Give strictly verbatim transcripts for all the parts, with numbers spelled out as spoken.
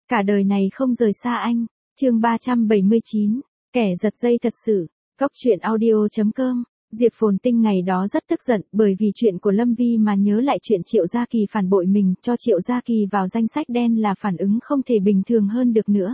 Cả đời này không rời xa anh. Chương ba trăm bảy mươi chín, kẻ giật dây thật sự. Cóc truyện audio chấm com. Diệp Phồn Tinh ngày đó rất tức giận bởi vì chuyện của Lâm Vi mà nhớ lại chuyện Triệu Gia Kỳ phản bội mình, cho Triệu Gia Kỳ vào danh sách đen là phản ứng không thể bình thường hơn được nữa.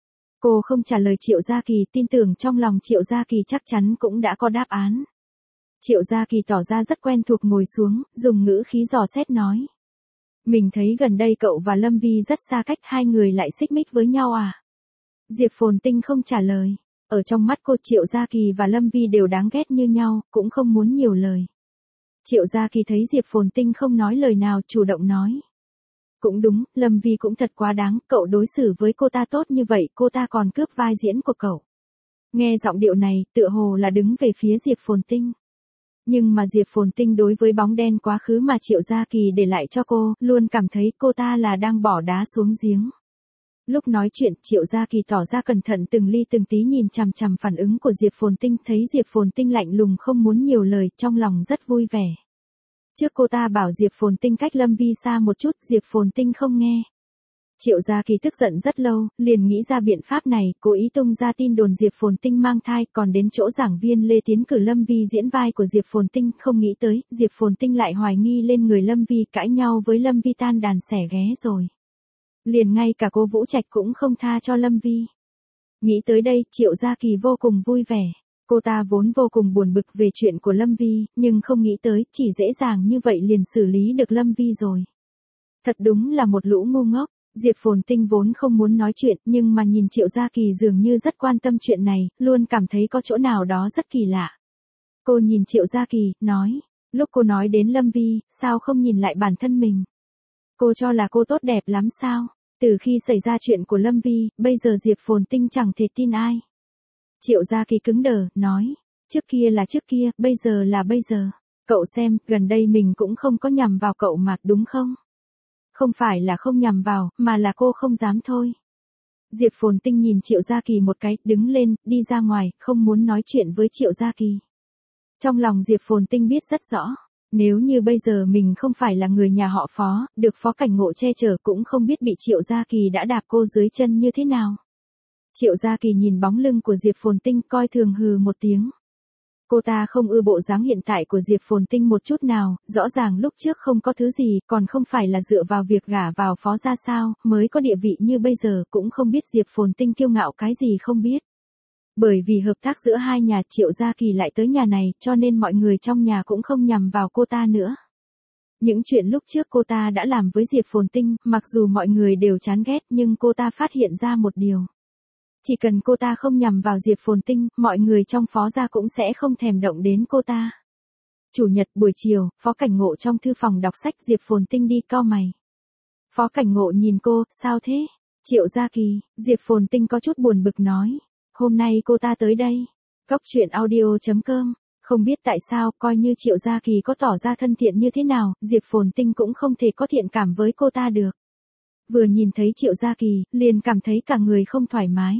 Cô không trả lời Triệu Gia Kỳ, tin tưởng trong lòng Triệu Gia Kỳ chắc chắn cũng đã có đáp án. Triệu Gia Kỳ tỏ ra rất quen thuộc ngồi xuống, dùng ngữ khí dò xét nói. Mình thấy gần đây cậu và Lâm Vi rất xa cách, hai người lại xích mích với nhau à? Diệp Phồn Tinh không trả lời. Ở trong mắt cô, Triệu Gia Kỳ và Lâm Vi đều đáng ghét như nhau, cũng không muốn nhiều lời. Triệu Gia Kỳ thấy Diệp Phồn Tinh không nói lời nào, chủ động nói. Cũng đúng, Lâm Vi cũng thật quá đáng, cậu đối xử với cô ta tốt như vậy, cô ta còn cướp vai diễn của cậu. Nghe giọng điệu này, tựa hồ là đứng về phía Diệp Phồn Tinh. Nhưng mà Diệp Phồn Tinh đối với bóng đen quá khứ mà Triệu Gia Kỳ để lại cho cô, luôn cảm thấy cô ta là đang bỏ đá xuống giếng. Lúc nói chuyện, Triệu Gia Kỳ tỏ ra cẩn thận từng ly từng tí nhìn chằm chằm phản ứng của Diệp Phồn Tinh, thấy Diệp Phồn Tinh lạnh lùng không muốn nhiều lời, trong lòng rất vui vẻ. Trước cô ta bảo Diệp Phồn Tinh cách Lâm Vi xa một chút, Diệp Phồn Tinh không nghe. Triệu Gia Kỳ tức giận rất lâu, liền nghĩ ra biện pháp này, cố ý tung ra tin đồn Diệp Phồn Tinh mang thai, còn đến chỗ giảng viên Lê tiến cử Lâm Vi diễn vai của Diệp Phồn Tinh, không nghĩ tới, Diệp Phồn Tinh lại hoài nghi lên người Lâm Vi, cãi nhau với Lâm Vi tan đàn xẻ ghé rồi. Liền ngay cả cô Vũ Trạch cũng không tha cho Lâm Vi. Nghĩ tới đây, Triệu Gia Kỳ vô cùng vui vẻ. Cô ta vốn vô cùng buồn bực về chuyện của Lâm Vi, nhưng không nghĩ tới, chỉ dễ dàng như vậy liền xử lý được Lâm Vi rồi. Thật đúng là một lũ ngu ngốc. Diệp Phồn Tinh vốn không muốn nói chuyện, nhưng mà nhìn Triệu Gia Kỳ dường như rất quan tâm chuyện này, luôn cảm thấy có chỗ nào đó rất kỳ lạ. Cô nhìn Triệu Gia Kỳ, nói, lúc cô nói đến Lâm Vi, sao không nhìn lại bản thân mình? Cô cho là cô tốt đẹp lắm sao? Từ khi xảy ra chuyện của Lâm Vi, bây giờ Diệp Phồn Tinh chẳng thể tin ai. Triệu Gia Kỳ cứng đờ, nói, trước kia là trước kia, bây giờ là bây giờ. Cậu xem, gần đây mình cũng không có nhằm vào cậu mà, đúng không? Không phải là không nhằm vào, mà là cô không dám thôi. Diệp Phồn Tinh nhìn Triệu Gia Kỳ một cái, đứng lên, đi ra ngoài, không muốn nói chuyện với Triệu Gia Kỳ. Trong lòng Diệp Phồn Tinh biết rất rõ, nếu như bây giờ mình không phải là người nhà họ Phó, được Phó Cảnh Ngộ che chở, cũng không biết bị Triệu Gia Kỳ đã đạp cô dưới chân như thế nào. Triệu Gia Kỳ nhìn bóng lưng của Diệp Phồn Tinh, coi thường hừ một tiếng. Cô ta không ưa bộ dáng hiện tại của Diệp Phồn Tinh một chút nào, rõ ràng lúc trước không có thứ gì, còn không phải là dựa vào việc gả vào Phó gia sao, mới có địa vị như bây giờ, cũng không biết Diệp Phồn Tinh kiêu ngạo cái gì không biết. Bởi vì hợp tác giữa hai nhà, Triệu Gia Kỳ lại tới nhà này, cho nên mọi người trong nhà cũng không nhằm vào cô ta nữa. Những chuyện lúc trước cô ta đã làm với Diệp Phồn Tinh, mặc dù mọi người đều chán ghét, nhưng cô ta phát hiện ra một điều. Chỉ cần cô ta không nhằm vào Diệp Phồn Tinh, mọi người trong Phó gia cũng sẽ không thèm động đến cô ta. Chủ nhật buổi chiều, Phó Cảnh Ngộ trong thư phòng đọc sách, Diệp Phồn Tinh đi cau mày. Phó Cảnh Ngộ nhìn cô, sao thế? Triệu Gia Kỳ, Diệp Phồn Tinh có chút buồn bực nói. Hôm nay cô ta tới đây. Cóc truyện audio chấm com. Không biết tại sao, coi như Triệu Gia Kỳ có tỏ ra thân thiện như thế nào, Diệp Phồn Tinh cũng không thể có thiện cảm với cô ta được. Vừa nhìn thấy Triệu Gia Kỳ, liền cảm thấy cả người không thoải mái.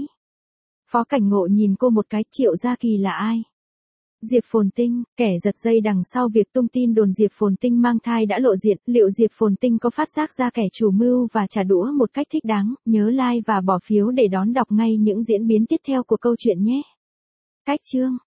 Phó Cảnh Ngộ nhìn cô một cái, Triệu Gia Kỳ là ai? Diệp Phồn Tinh, kẻ giật dây đằng sau việc tung tin đồn Diệp Phồn Tinh mang thai đã lộ diện, liệu Diệp Phồn Tinh có phát giác ra kẻ chủ mưu và trả đũa một cách thích đáng, nhớ like và bỏ phiếu để đón đọc ngay những diễn biến tiếp theo của câu chuyện nhé. Cách chương